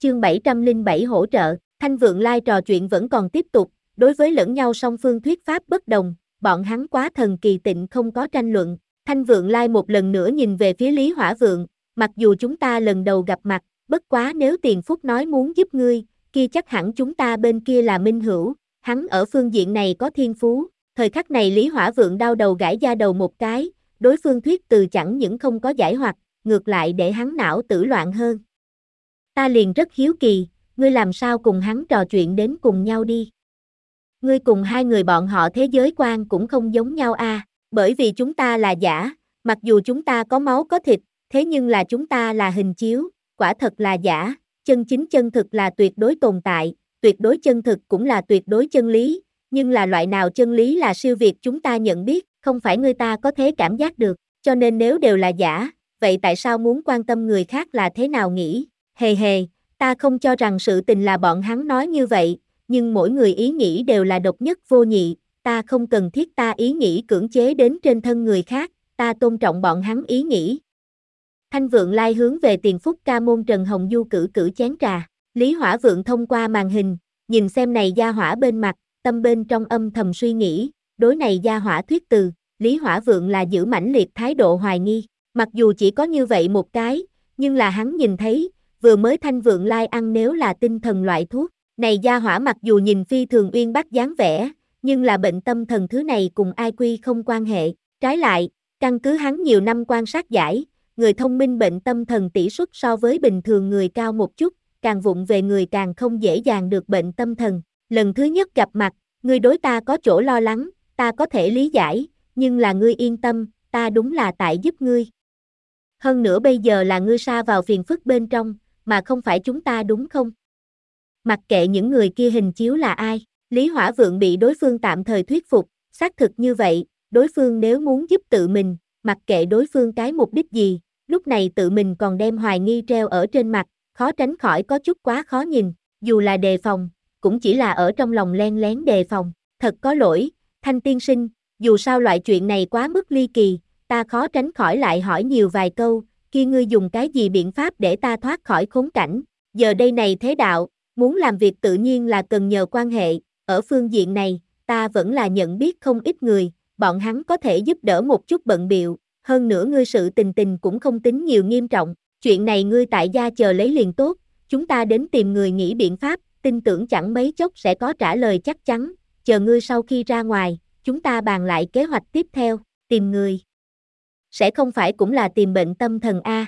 Chương 707 hỗ trợ, Thanh Vượng Lai trò chuyện vẫn còn tiếp tục, đối với lẫn nhau song phương thuyết pháp bất đồng, bọn hắn quá thần kỳ tịnh không có tranh luận. Thanh Vượng Lai một lần nữa nhìn về phía Lý Hỏa Vượng, mặc dù chúng ta lần đầu gặp mặt, bất quá nếu Tiền Phúc nói muốn giúp ngươi, kia chắc hẳn chúng ta bên kia là minh hữu, hắn ở phương diện này có thiên phú. Thời khắc này Lý Hỏa Vượng đau đầu gãi da đầu một cái, đối phương thuyết từ chẳng những không có giải hoặc, ngược lại để hắn não tử loạn hơn. Ta liền rất hiếu kỳ, ngươi làm sao cùng hắn trò chuyện đến cùng nhau đi. Ngươi cùng hai người bọn họ thế giới quan cũng không giống nhau a, bởi vì chúng ta là giả, mặc dù chúng ta có máu có thịt, thế nhưng là chúng ta là hình chiếu, quả thật là giả, chân chính chân thực là tuyệt đối tồn tại, tuyệt đối chân thực cũng là tuyệt đối chân lý, nhưng là loại nào chân lý là siêu việt chúng ta nhận biết, không phải người ta có thể cảm giác được, cho nên nếu đều là giả, vậy tại sao muốn quan tâm người khác là thế nào nghĩ? Hề hề, ta không cho rằng sự tình là bọn hắn nói như vậy, nhưng mỗi người ý nghĩ đều là độc nhất vô nhị, ta không cần thiết ta ý nghĩ cưỡng chế đến trên thân người khác, ta tôn trọng bọn hắn ý nghĩ. Thanh Vượng Lai hướng về Tiền Phúc ca môn Trần Hồng Du cử chén trà, Lý Hỏa Vượng thông qua màn hình, nhìn xem này gia hỏa bên mặt, tâm bên trong âm thầm suy nghĩ, đối này gia hỏa thuyết từ, Lý Hỏa Vượng là giữ mãnh liệt thái độ hoài nghi, mặc dù chỉ có như vậy một cái, nhưng là hắn nhìn thấy, vừa mới Thanh Vượng Lai ăn nếu là tinh thần loại thuốc, này gia hỏa mặc dù nhìn phi thường uyên bác dáng vẻ, nhưng là bệnh tâm thần thứ này cùng ai quy không quan hệ, trái lại, căn cứ hắn nhiều năm quan sát giải, người thông minh bệnh tâm thần tỷ suất so với bình thường người cao một chút, càng vụng về người càng không dễ dàng được bệnh tâm thần. Lần thứ nhất gặp mặt, ngươi đối ta có chỗ lo lắng, ta có thể lý giải, nhưng là ngươi yên tâm, ta đúng là tại giúp ngươi. Hơn nữa bây giờ là ngươi sa vào phiền phức bên trong, mà không phải chúng ta đúng không? Mặc kệ những người kia hình chiếu là ai, Lý Hỏa Vượng bị đối phương tạm thời thuyết phục, xác thực như vậy, đối phương nếu muốn giúp tự mình, mặc kệ đối phương cái mục đích gì, lúc này tự mình còn đem hoài nghi treo ở trên mặt, khó tránh khỏi có chút quá khó nhìn, dù là đề phòng, cũng chỉ là ở trong lòng len lén đề phòng, thật có lỗi, Thanh tiên sinh, dù sao loại chuyện này quá mức ly kỳ, ta khó tránh khỏi lại hỏi nhiều vài câu, kia ngươi dùng cái gì biện pháp để ta thoát khỏi khốn cảnh, giờ đây này thế đạo, muốn làm việc tự nhiên là cần nhờ quan hệ, ở phương diện này, ta vẫn là nhận biết không ít người, bọn hắn có thể giúp đỡ một chút bận biệu, hơn nữa ngươi sự tình cũng không tính nhiều nghiêm trọng, chuyện này ngươi tại gia chờ lấy liền tốt, chúng ta đến tìm người nghĩ biện pháp, tin tưởng chẳng mấy chốc sẽ có trả lời chắc chắn, chờ ngươi sau khi ra ngoài, chúng ta bàn lại kế hoạch tiếp theo, tìm người. Sẽ không phải cũng là tìm bệnh tâm thần a?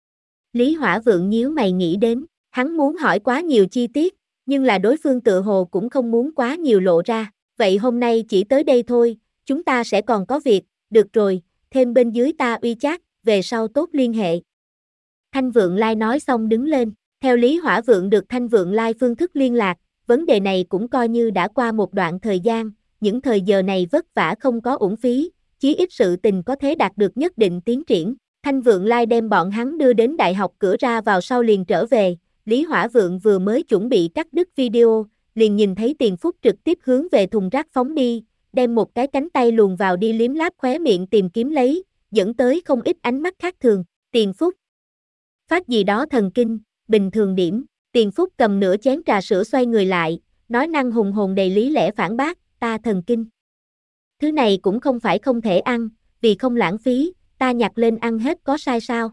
Lý Hỏa Vượng nhíu mày nghĩ đến, hắn muốn hỏi quá nhiều chi tiết, nhưng là đối phương tự hồ cũng không muốn quá nhiều lộ ra, vậy hôm nay chỉ tới đây thôi, chúng ta sẽ còn có việc, được rồi, thêm bên dưới ta uy chat, về sau tốt liên hệ. Thanh Vượng Lai nói xong đứng lên, theo Lý Hỏa Vượng được Thanh Vượng Lai phương thức liên lạc, vấn đề này cũng coi như đã qua một đoạn thời gian, những thời giờ này vất vả không có uổng phí, chí ít sự tình có thể đạt được nhất định tiến triển. Thanh Vượng Lai đem bọn hắn đưa đến đại học cửa ra vào sau liền trở về, Lý Hỏa Vượng vừa mới chuẩn bị cắt đứt video, liền nhìn thấy Tiền Phúc trực tiếp hướng về thùng rác phóng đi, đem một cái cánh tay luồn vào đi liếm láp khóe miệng tìm kiếm lấy, dẫn tới không ít ánh mắt khác thường. Tiền Phúc phát gì đó thần kinh, bình thường điểm. Tiền Phúc cầm nửa chén trà sữa xoay người lại, nói năng hùng hồn đầy lý lẽ phản bác, ta thần kinh. Thứ này cũng không phải không thể ăn, vì không lãng phí, ta nhặt lên ăn hết có sai sao?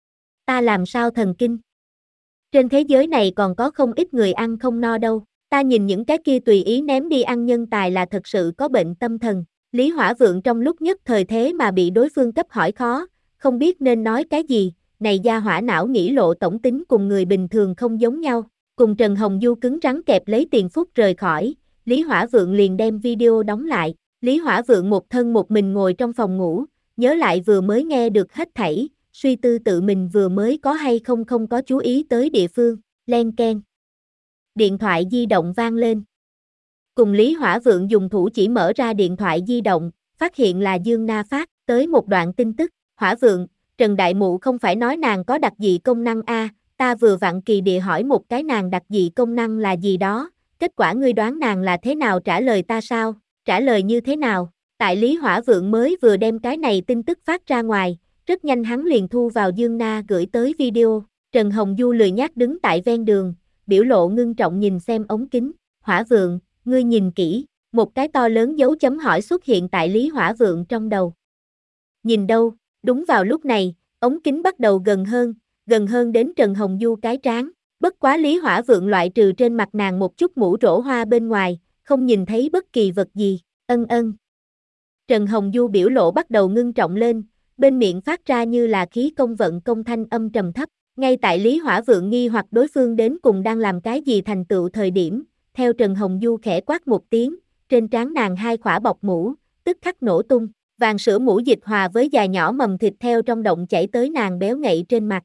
Ta làm sao thần kinh? Trên thế giới này còn có không ít người ăn không no đâu, ta nhìn những cái kia tùy ý ném đi ăn nhân tài là thật sự có bệnh tâm thần. Lý Hỏa Vượng trong lúc nhất thời thế mà bị đối phương cấp hỏi khó, không biết nên nói cái gì, này gia hỏa não nghĩ lộ tổng tính cùng người bình thường không giống nhau, cùng Trần Hồng Du cứng rắn kẹp lấy Tiền Phúc rời khỏi, Lý Hỏa Vượng liền đem video đóng lại, Lý Hỏa Vượng một thân một mình ngồi trong phòng ngủ, nhớ lại vừa mới nghe được hết thảy, suy tư tự mình vừa mới có hay không có chú ý tới địa phương, len keng. Điện thoại di động vang lên. Cùng Lý Hỏa Vượng dùng thủ chỉ mở ra điện thoại di động, phát hiện là Dương Na phát tới một đoạn tin tức, Hỏa Vượng, Trần Đại Mụ không phải nói nàng có đặc dị công năng a, ta vừa vặn kỳ địa hỏi một cái nàng đặc dị công năng là gì đó, kết quả ngươi đoán nàng là thế nào trả lời ta sao, trả lời như thế nào, tại Lý Hỏa Vượng mới vừa đem cái này tin tức phát ra ngoài, rất nhanh hắn liền thu vào Dương Na gửi tới video, Trần Hồng Du lười nhác đứng tại ven đường, biểu lộ ngưng trọng nhìn xem ống kính. Hỏa Vượng, ngươi nhìn kỹ, một cái to lớn dấu chấm hỏi xuất hiện tại Lý Hỏa Vượng trong đầu. Nhìn đâu, đúng vào lúc này, ống kính bắt đầu gần hơn đến Trần Hồng Du cái trán. Bất quá Lý Hỏa Vượng loại trừ trên mặt nàng một chút mũ rỗ hoa bên ngoài, không nhìn thấy bất kỳ vật gì. Ân. Trần Hồng Du biểu lộ bắt đầu ngưng trọng lên, bên miệng phát ra như là khí công vận công thanh âm trầm thấp. Ngay tại Lý Hỏa Vượng nghi hoặc đối phương đến cùng đang làm cái gì thành tựu thời điểm, theo Trần Hồng Du khẽ quát một tiếng, trên trán nàng hai khỏa bọc mũ, tức khắc nổ tung, vàng sữa mũ dịch hòa với dài nhỏ mầm thịt theo trong động chảy tới nàng béo ngậy trên mặt.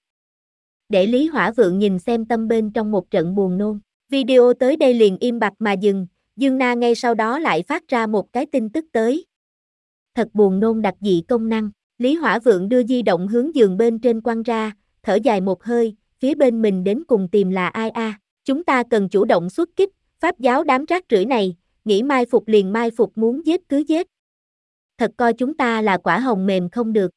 Để Lý Hỏa Vượng nhìn xem tâm bên trong một trận buồn nôn. Video tới đây liền im bặt mà dừng, Dương Na ngay sau đó lại phát ra một cái tin tức tới. Thật buồn nôn đặc dị công năng. Lý Hỏa Vượng đưa di động hướng giường bên trên quăng ra, thở dài một hơi, phía bên mình đến cùng tìm là ai a? Chúng ta cần chủ động xuất kích, Pháp giáo đám rác rưởi này, nghĩ mai phục liền mai phục, muốn giết cứ giết. Thật coi chúng ta là quả hồng mềm không được.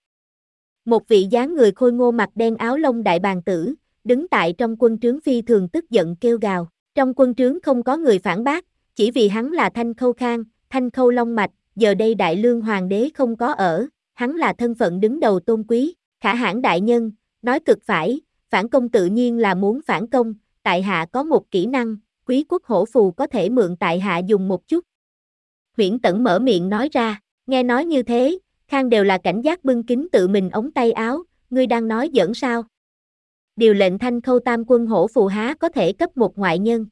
Một vị dáng người khôi ngô mặt đen áo lông đại bàng tử, đứng tại trong quân trướng phi thường tức giận kêu gào. Trong quân trướng không có người phản bác, chỉ vì hắn là Thanh Khâu Khang, Thanh Khâu Long Mạch, giờ đây Đại Lương Hoàng đế không có ở, hắn là thân phận đứng đầu tôn quý. Khả hãn đại nhân, nói cực phải, phản công tự nhiên là muốn phản công, tại hạ có một kỹ năng, Quý quốc hổ phù có thể mượn tại hạ dùng một chút. Huyễn Tẩn mở miệng nói ra, nghe nói như thế, Khang đều là cảnh giác bưng kín tự mình ống tay áo, ngươi đang nói giỡn sao? Điều lệnh Thanh Khâu Tam quân hổ phù há có thể cấp một ngoại nhân.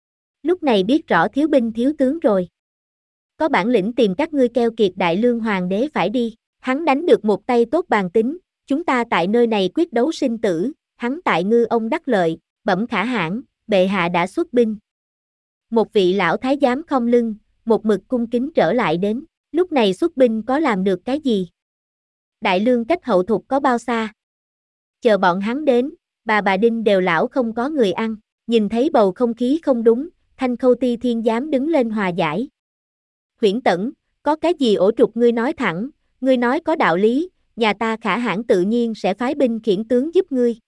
Lúc này biết rõ thiếu binh thiếu tướng rồi. Có bản lĩnh tìm các ngươi keo kiệt Đại Lương Hoàng đế phải đi, hắn đánh được một tay tốt bàn tính, chúng ta tại nơi này quyết đấu sinh tử, hắn tại ngư ông đắc lợi, bẩm khả hãn, bệ hạ đã xuất binh. Một vị lão thái giám khom lưng, một mực cung kính trở lại đến, lúc này xuất binh có làm được cái gì? Đại Lương cách hậu thục có bao xa? Chờ bọn hắn đến, bà Đinh đều lão không có người ăn, nhìn thấy bầu không khí không đúng, Thanh Khâu Ti Thiên giám đứng lên hòa giải. Huyễn Tẩn, có cái gì ổ trục ngươi nói thẳng, ngươi nói có đạo lý, nhà ta khả hãn tự nhiên sẽ phái binh khiển tướng giúp ngươi.